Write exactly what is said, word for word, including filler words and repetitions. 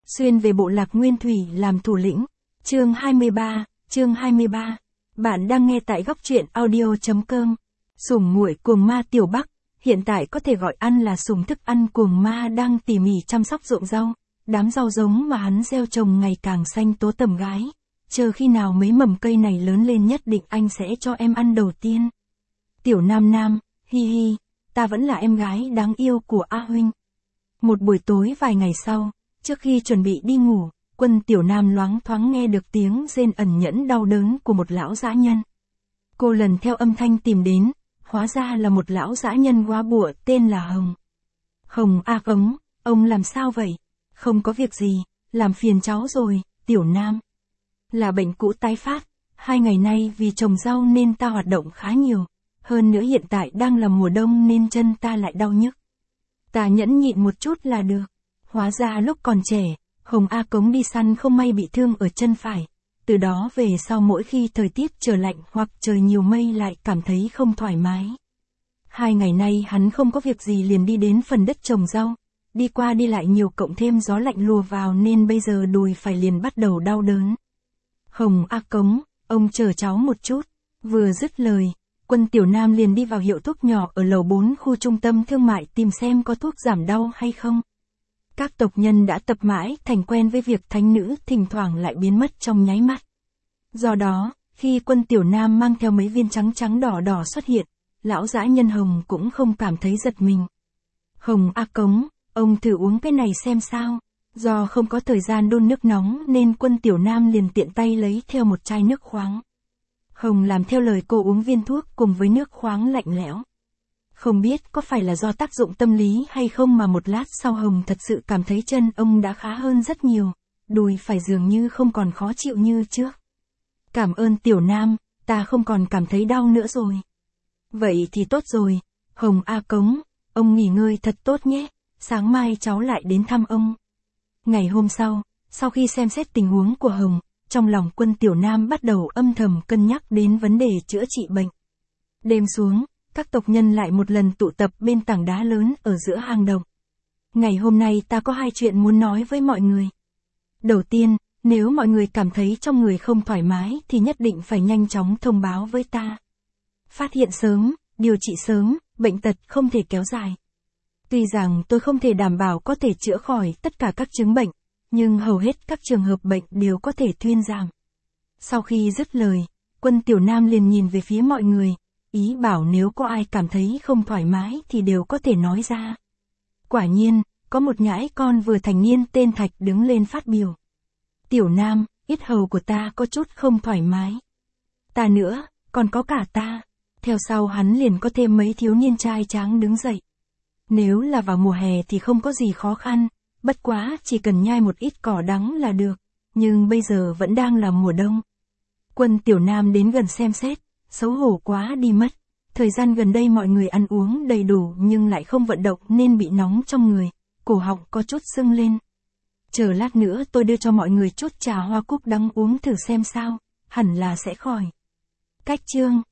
xuyên về bộ lạc Nguyên Thủy làm thủ lĩnh. Chương hai mươi ba, chương hai mươi ba. Bạn đang nghe tại góc truyện audio chấm com. Sủng muội cuồng ma Tiểu Bắc, hiện tại có thể gọi ăn là sủng thức ăn cuồng ma đang tỉ mỉ chăm sóc ruộng rau, đám rau giống mà hắn gieo trồng ngày càng xanh tố tầm gái. Chờ khi nào mấy mầm cây này lớn lên nhất định anh sẽ cho em ăn đầu tiên. Tiểu Nam Nam, hi hi, ta vẫn là em gái đáng yêu của A Huynh. Một buổi tối vài ngày sau, trước khi chuẩn bị đi ngủ, Quân Tiểu Nam loáng thoáng nghe được tiếng rên ẩn nhẫn đau đớn của một lão dã nhân. Cô lần theo âm thanh tìm đến, hóa ra là một lão dã nhân góa bụa tên là Hồng. Hồng a Cống, ông làm sao vậy? Không có việc gì, làm phiền cháu rồi, Tiểu Nam. Là bệnh cũ tái phát, hai ngày nay vì trồng rau nên ta hoạt động khá nhiều, hơn nữa hiện tại đang là mùa đông nên chân ta lại đau nhức. Ta nhẫn nhịn một chút là được. Hóa ra lúc còn trẻ, Hồng A Cống đi săn không may bị thương ở chân phải. Từ đó về sau mỗi khi thời tiết trở lạnh hoặc trời nhiều mây lại cảm thấy không thoải mái. Hai ngày nay hắn không có việc gì liền đi đến phần đất trồng rau. Đi qua đi lại nhiều cộng thêm gió lạnh lùa vào nên bây giờ đùi phải liền bắt đầu đau đớn. Hồng A Cống, ông chờ cháu một chút. Vừa dứt lời, Quân Tiểu Nam liền đi vào hiệu thuốc nhỏ ở lầu bốn khu trung tâm thương mại tìm xem có thuốc giảm đau hay không. Các tộc nhân đã tập mãi thành quen với việc thánh nữ thỉnh thoảng lại biến mất trong nháy mắt. Do đó, khi Quân Tiểu Nam mang theo mấy viên trắng trắng đỏ đỏ xuất hiện, lão dã nhân Hồng cũng không cảm thấy giật mình. Hồng A Cống, ông thử uống cái này xem sao. Do không có thời gian đun nước nóng nên Quân Tiểu Nam liền tiện tay lấy theo một chai nước khoáng. Hồng làm theo lời cô uống viên thuốc cùng với nước khoáng lạnh lẽo. Không biết có phải là do tác dụng tâm lý hay không mà một lát sau Hồng thật sự cảm thấy chân ông đã khá hơn rất nhiều, đùi phải dường như không còn khó chịu như trước. Cảm ơn Tiểu Nam, ta không còn cảm thấy đau nữa rồi. Vậy thì tốt rồi, Hồng A Cống, ông nghỉ ngơi thật tốt nhé, sáng mai cháu lại đến thăm ông. Ngày hôm sau, sau khi xem xét tình huống của Hồng, trong lòng Quân Tiểu Nam bắt đầu âm thầm cân nhắc đến vấn đề chữa trị bệnh. Đêm xuống, các tộc nhân lại một lần tụ tập bên tảng đá lớn ở giữa hang động. Ngày hôm nay ta có hai chuyện muốn nói với mọi người. Đầu tiên, nếu mọi người cảm thấy trong người không thoải mái thì nhất định phải nhanh chóng thông báo với ta. Phát hiện sớm, điều trị sớm, bệnh tật không thể kéo dài. Tuy rằng tôi không thể đảm bảo có thể chữa khỏi tất cả các chứng bệnh, nhưng hầu hết các trường hợp bệnh đều có thể thuyên giảm. Sau khi dứt lời, Quân Tiểu Nam liền nhìn về phía mọi người, ý bảo nếu có ai cảm thấy không thoải mái thì đều có thể nói ra. Quả nhiên, có một nhãi con vừa thành niên tên Thạch đứng lên phát biểu. Tiểu Nam, yết hầu của ta có chút không thoải mái. Ta nữa, còn có cả ta. Theo sau hắn liền có thêm mấy thiếu niên trai tráng đứng dậy. Nếu là vào mùa hè thì không có gì khó khăn, bất quá chỉ cần nhai một ít cỏ đắng là được, nhưng bây giờ vẫn đang là mùa đông. Quân Tiểu Nam đến gần xem xét, xấu hổ quá đi mất. Thời gian gần đây mọi người ăn uống đầy đủ nhưng lại không vận động nên bị nóng trong người, cổ họng có chút sưng lên. Chờ lát nữa tôi đưa cho mọi người chút trà hoa cúc đắng uống thử xem sao, hẳn là sẽ khỏi. Cách chương